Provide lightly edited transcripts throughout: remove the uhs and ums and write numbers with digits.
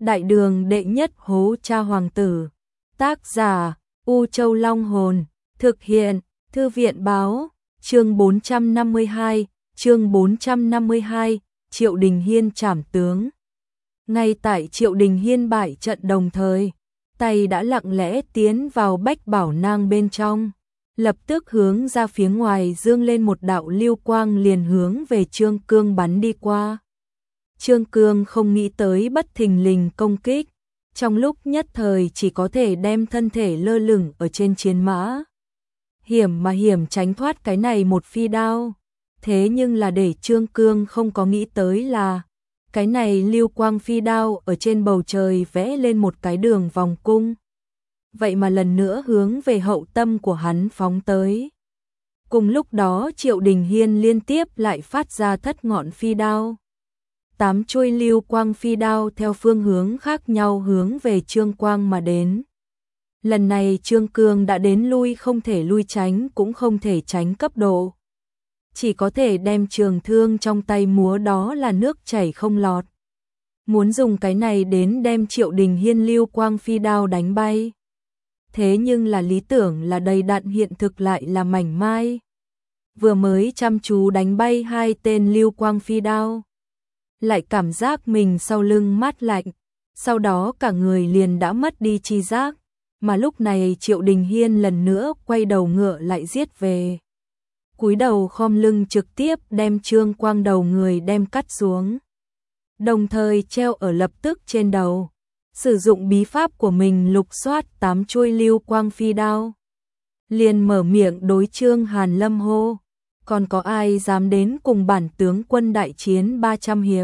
Đại đường đệ nhất hố cha hoàng tử. Tác giả U Châu Long Hồn. Thực hiện Thư viện Báo. Chương 452. Chương 452. Triệu Đình Hiên trảm tướng. Ngay tại Triệu Đình Hiên bại trận đồng thời, tay đã lặng lẽ tiến vào Bách Bảo Nang bên trong, lập tức hướng ra phía ngoài dương lên một đạo lưu quang liền hướng về Trương Cương bắn đi qua. Trương Cương không nghĩ tới bất thình lình công kích, trong lúc nhất thời chỉ có thể đem thân thể lơ lửng ở trên chiến mã. Hiểm mà hiểm tránh thoát cái này một phi đao, thế nhưng là để Trương Cương không có nghĩ tới là cái này lưu quang phi đao ở trên bầu trời vẽ lên một cái đường vòng cung. Vậy mà lần nữa hướng về hậu tâm của hắn phóng tới. Cùng lúc đó Triệu Đình Hiên liên tiếp lại phát ra thất ngọn phi đao. 8 chuôi lưu quang phi đao theo phương hướng khác nhau hướng về Trương Quang mà đến. Lần này Trương Cương đã đến lui không thể lui tránh cũng không thể tránh cấp độ. Chỉ có thể đem trường thương trong tay múa đó là nước chảy không lọt. Muốn dùng cái này đến đem Triệu Đình Hiên lưu quang phi đao đánh bay. Thế nhưng là lý tưởng là đầy đặn, hiện thực lại là mảnh mai. Vừa mới chăm chú đánh bay 2 tên lưu quang phi đao, lại cảm giác mình sau lưng mát lạnh, sau đó cả người liền đã mất đi chi giác, mà lúc này Triệu Đình Hiên lần nữa quay đầu ngựa lại giết về. Cúi đầu khom lưng trực tiếp đem Trương Quang đầu người đem cắt xuống, đồng thời treo ở lập tức trên đầu, sử dụng bí pháp của mình lục soát 8 chuôi lưu quang phi đao. Liền mở miệng đối Trương Hàn Lâm hô, còn có ai dám đến cùng bản tướng quân đại chiến 300 hiệp.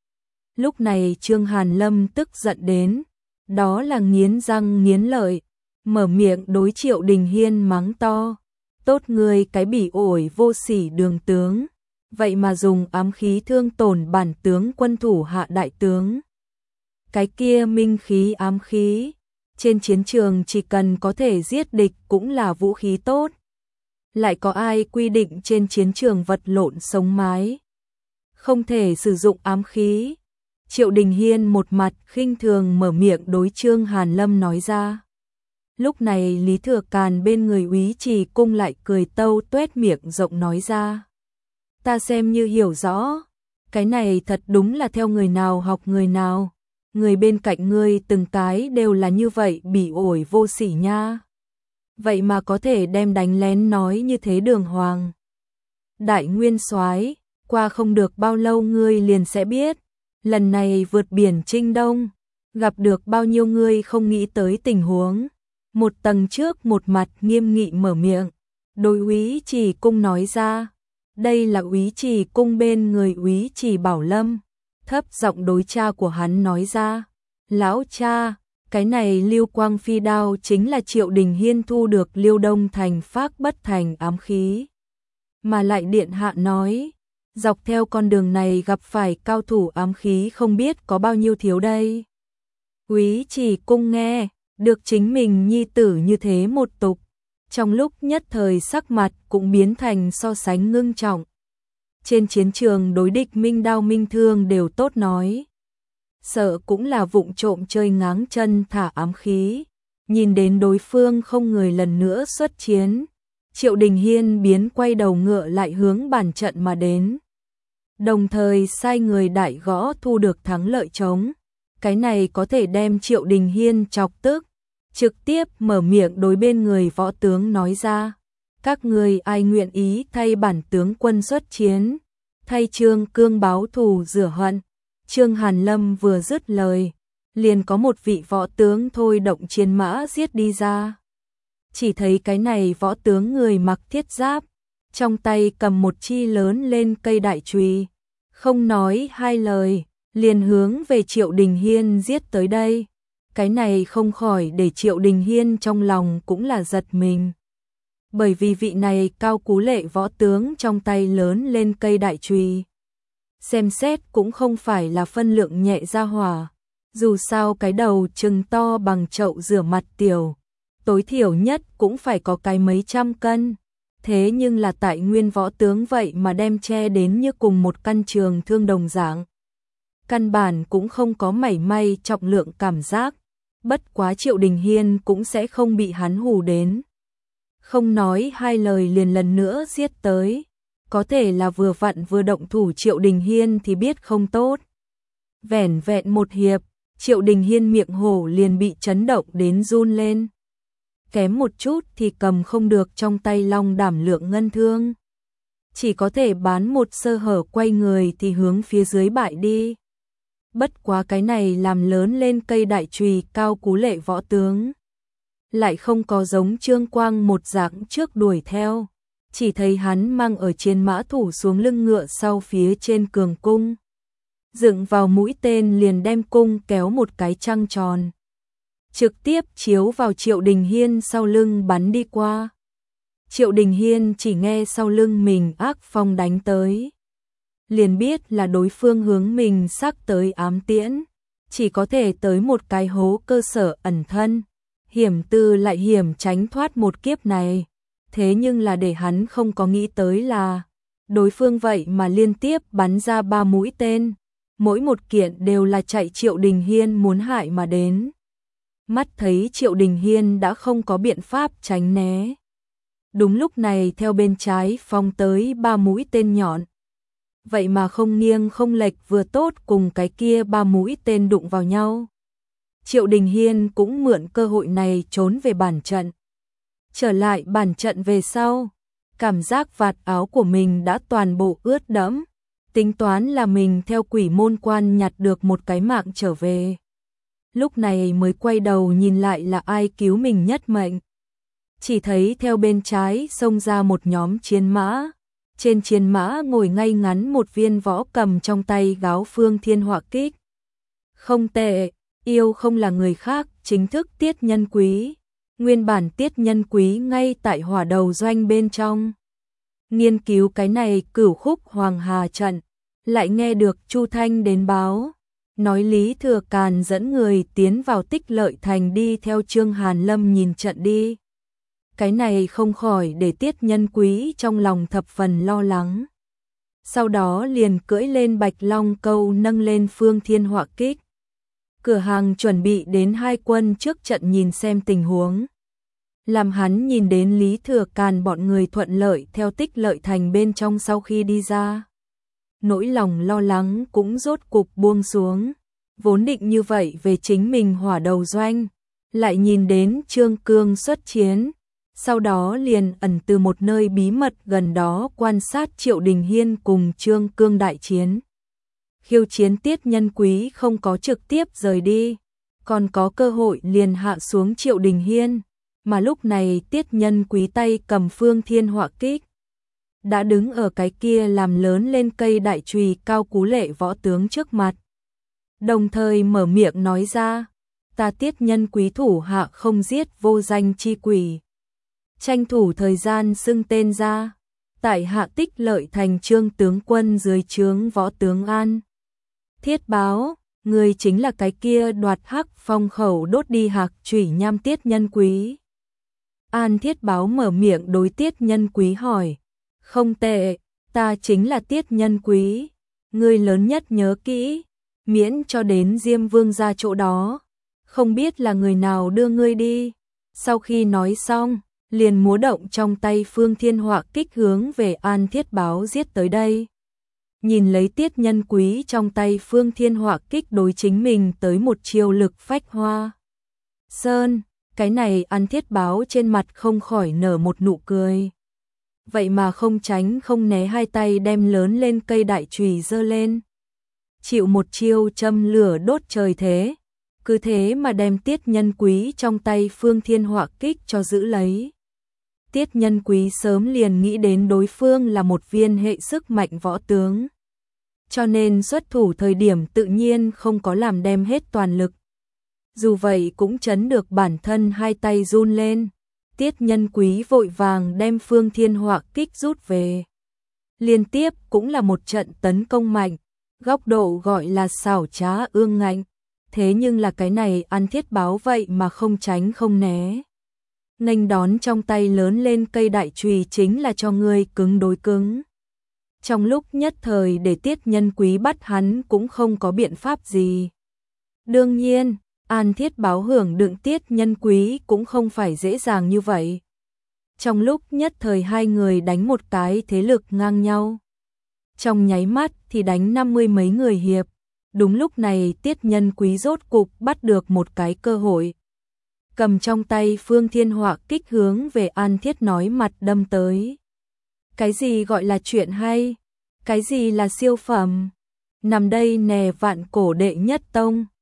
Lúc này Trương Hàn Lâm tức giận đến, đó là nghiến răng nghiến lợi, mở miệng đối Triệu Đình Hiên mắng to, tốt người cái bỉ ổi vô sỉ đường tướng, vậy mà dùng ám khí thương tổn bản tướng quân thủ hạ đại tướng. Cái kia minh khí ám khí, trên chiến trường chỉ cần có thể giết địch cũng là vũ khí tốt. Lại có ai quy định trên chiến trường vật lộn sống mái không thể sử dụng ám khí? Triệu Đình Hiên một mặt khinh thường mở miệng đối Trương Hàn Lâm nói ra. Lúc này Lý Thừa Càn bên người Úy Trì Cung lại cười tâu tuét miệng rộng nói ra. Ta xem như hiểu rõ, cái này thật đúng là theo người nào học người nào. Người bên cạnh ngươi từng cái đều là như vậy bỉ ổi vô sỉ nha. Vậy mà có thể đem đánh lén nói như thế đường hoàng. Đại nguyên soái, qua không được bao lâu ngươi liền sẽ biết, lần này vượt biển Trinh Đông, gặp được bao nhiêu ngươi không nghĩ tới tình huống. Một tầng trước một mặt nghiêm nghị mở miệng, đối Úy Trì Cung nói ra. Đây là Úy Trì Cung bên người Úy Trì Bảo Lâm, thấp giọng đối cha của hắn nói ra. Lão cha, cái này lưu quang phi đao chính là Triệu Đình Hiên thu được Liêu Đông thành Phác Bất Thành ám khí. Mà lại điện hạ nói, dọc theo con đường này gặp phải cao thủ ám khí không biết có bao nhiêu thiếu đây. Úy Trì Cung nghe được chính mình nhi tử như thế một tục, trong lúc nhất thời sắc mặt cũng biến thành so sánh ngưng trọng. Trên chiến trường đối địch minh đao minh thương đều tốt nói, sợ cũng là vụng trộm chơi ngáng chân thả ám khí. Nhìn đến đối phương không người lần nữa xuất chiến, Triệu Đình Hiên biến quay đầu ngựa lại hướng bản trận mà đến, đồng thời sai người đại gõ thu được thắng lợi trống. Cái này có thể đem Triệu Đình Hiên chọc tức, trực tiếp mở miệng đối bên người võ tướng nói ra. Các người ai nguyện ý thay bản tướng quân xuất chiến, thay Trương Cương báo thù rửa hận. Trương Hàn Lâm vừa dứt lời, liền có một vị võ tướng thôi động chiến mã giết đi ra. Chỉ thấy cái này võ tướng người mặc thiết giáp, trong tay cầm một chi lớn lên cây đại chùy, không nói hai lời, liền hướng về Triệu Đình Hiên giết tới đây. Cái này không khỏi để Triệu Đình Hiên trong lòng cũng là giật mình. Bởi vì vị này cao cú lệ võ tướng trong tay lớn lên cây đại chùy, xem xét cũng không phải là phân lượng nhẹ ra hỏa. Dù sao cái đầu chừng to bằng chậu rửa mặt tiểu, tối thiểu nhất cũng phải có cái mấy trăm cân. Thế nhưng là tại nguyên võ tướng vậy mà đem che đến như cùng một căn trường thương đồng dạng. căn bản cũng không có mảy may trọng lượng cảm giác, bất quá Triệu Đình Hiên cũng sẽ không bị hắn hù đến. Không nói hai lời liền lần nữa giết tới, có thể là vừa vặn vừa động thủ Triệu Đình Hiên thì biết không tốt. Vẻn vẹn một hiệp, Triệu Đình Hiên miệng hổ liền bị chấn động đến run lên. Kém một chút thì cầm không được trong tay long đảm lượng ngân thương. Chỉ có thể bán một sơ hở quay người thì hướng phía dưới bại đi. Bất quá cái này làm lớn lên cây đại chùy cao cú lệ võ tướng. Lại không có giống Trương Quang một dạng trước đuổi theo. Chỉ thấy hắn mang ở trên mã thủ xuống lưng ngựa sau phía trên cường cung. Dựng vào mũi tên liền đem cung kéo một cái trăng tròn. Trực tiếp chiếu vào Triệu Đình Hiên sau lưng bắn đi qua. Triệu Đình Hiên chỉ nghe sau lưng mình ác phong đánh tới. Liền biết là đối phương hướng mình sắc tới ám tiễn. Chỉ có thể tới một cái hố cơ sở ẩn thân. Hiểm tư lại hiểm tránh thoát một kiếp này. Thế nhưng là để hắn không có nghĩ tới là đối phương vậy mà liên tiếp bắn ra 3 mũi tên. Mỗi một kiện đều là chạy Triệu Đình Hiên muốn hại mà đến. Mắt thấy Triệu Đình Hiên đã không có biện pháp tránh né. Đúng lúc này theo bên trái phong tới 3 mũi tên nhọn. Vậy mà không nghiêng không lệch vừa tốt cùng cái kia 3 mũi tên đụng vào nhau. Triệu Đình Hiên cũng mượn cơ hội này trốn về bản trận. Trở lại bản trận về sau, cảm giác vạt áo của mình đã toàn bộ ướt đẫm. Tính toán là mình theo quỷ môn quan nhặt được một cái mạng trở về. Lúc này mới quay đầu nhìn lại là ai cứu mình nhất mệnh. Chỉ thấy theo bên trái xông ra một nhóm chiến mã. Trên chiến mã ngồi ngay ngắn một viên võ cầm trong tay gáo phương thiên họa kích. Không tệ, yêu không là người khác, chính thức Tiết Nhân Quý. Nguyên bản Tiết Nhân Quý ngay tại hỏa đầu doanh bên trong. Nghiên cứu cái này cửu khúc Hoàng Hà trận, lại nghe được Chu Thanh đến báo. Nói Lý Thừa Càn dẫn người tiến vào Tích Lợi Thành đi theo Trương Hàn Lâm nhìn trận đi. Cái này không khỏi để Tiết Nhân Quý trong lòng thập phần lo lắng. Sau đó liền cưỡi lên Bạch Long Câu nâng lên phương thiên họa kích. Cửa hàng chuẩn bị đến hai quân trước trận nhìn xem tình huống. Làm hắn nhìn đến Lý Thừa Càn bọn người thuận lợi theo Tích Lợi Thành bên trong sau khi đi ra. Nỗi lòng lo lắng cũng rốt cục buông xuống. Vốn định như vậy về chính mình hỏa đầu doanh. Lại nhìn đến Trương Cương xuất chiến. Sau đó liền ẩn từ một nơi bí mật gần đó quan sát Triệu Đình Hiên cùng Trương Cương đại chiến. Khiêu chiến Tiết Nhân Quý không có trực tiếp rời đi. Còn có cơ hội liền hạ xuống Triệu Đình Hiên. Mà lúc này Tiết Nhân Quý tay cầm phương thiên họa kích. Đã đứng ở cái kia làm lớn lên cây đại chùy cao cú lệ võ tướng trước mặt. Đồng thời mở miệng nói ra, ta Tiết Nhân Quý thủ hạ không giết vô danh chi quỷ. Tranh thủ thời gian xưng tên ra, tại hạ Tích Lợi Thành Trương tướng quân dưới trướng võ tướng An Thiết Báo, người chính là cái kia đoạt hắc phong khẩu đốt đi hạc chủy nham Tiết Nhân Quý. An Thiết Báo mở miệng đối Tiết Nhân Quý hỏi, không tệ, ta chính là Tiết Nhân Quý, ngươi lớn nhất nhớ kỹ, miễn cho đến Diêm Vương ra chỗ đó, không biết là người nào đưa ngươi đi. Sau khi nói xong, liền múa động trong tay phương thiên họa kích hướng về An Thiết Báo giết tới đây. Nhìn lấy Tiết Nhân Quý trong tay phương thiên họa kích đối chính mình tới một chiêu lực phách hoa sơn, cái này An Thiết Báo trên mặt không khỏi nở một nụ cười. Vậy mà không tránh không né hai tay đem lớn lên cây đại chùy giơ lên. Chịu một chiêu châm lửa đốt trời thế. Cứ thế mà đem Tiết Nhân Quý trong tay phương thiên họa kích cho giữ lấy. Tiết Nhân Quý sớm liền nghĩ đến đối phương là một viên hệ sức mạnh võ tướng. Cho nên xuất thủ thời điểm tự nhiên không có làm đem hết toàn lực. Dù vậy cũng chấn được bản thân hai tay run lên. Tiết Nhân Quý vội vàng đem phương thiên họa kích rút về. Liên tiếp cũng là một trận tấn công mạnh, góc độ gọi là xảo trá ương ngạnh. Thế nhưng là cái này An Thiết Báo vậy mà không tránh không né. Nghênh đón trong tay lớn lên cây đại chùy chính là cho ngươi cứng đối cứng. Trong lúc nhất thời để Tiết Nhân Quý bắt hắn cũng không có biện pháp gì. Đương nhiên, An Thiết báo hưởng đựng Tiết Nhân Quý cũng không phải dễ dàng như vậy. Trong lúc nhất thời hai người đánh một cái thế lực ngang nhau. Trong nháy mắt thì đánh 50 mấy người hiệp. Đúng lúc này Tiết Nhân Quý rốt cục bắt được một cái cơ hội. Cầm trong tay Phương Thiên Họa kích hướng về An Thiết nói mặt đâm tới. Cái gì gọi là chuyện hay? Cái gì là siêu phẩm? Nằm đây nè vạn cổ đệ nhất tông.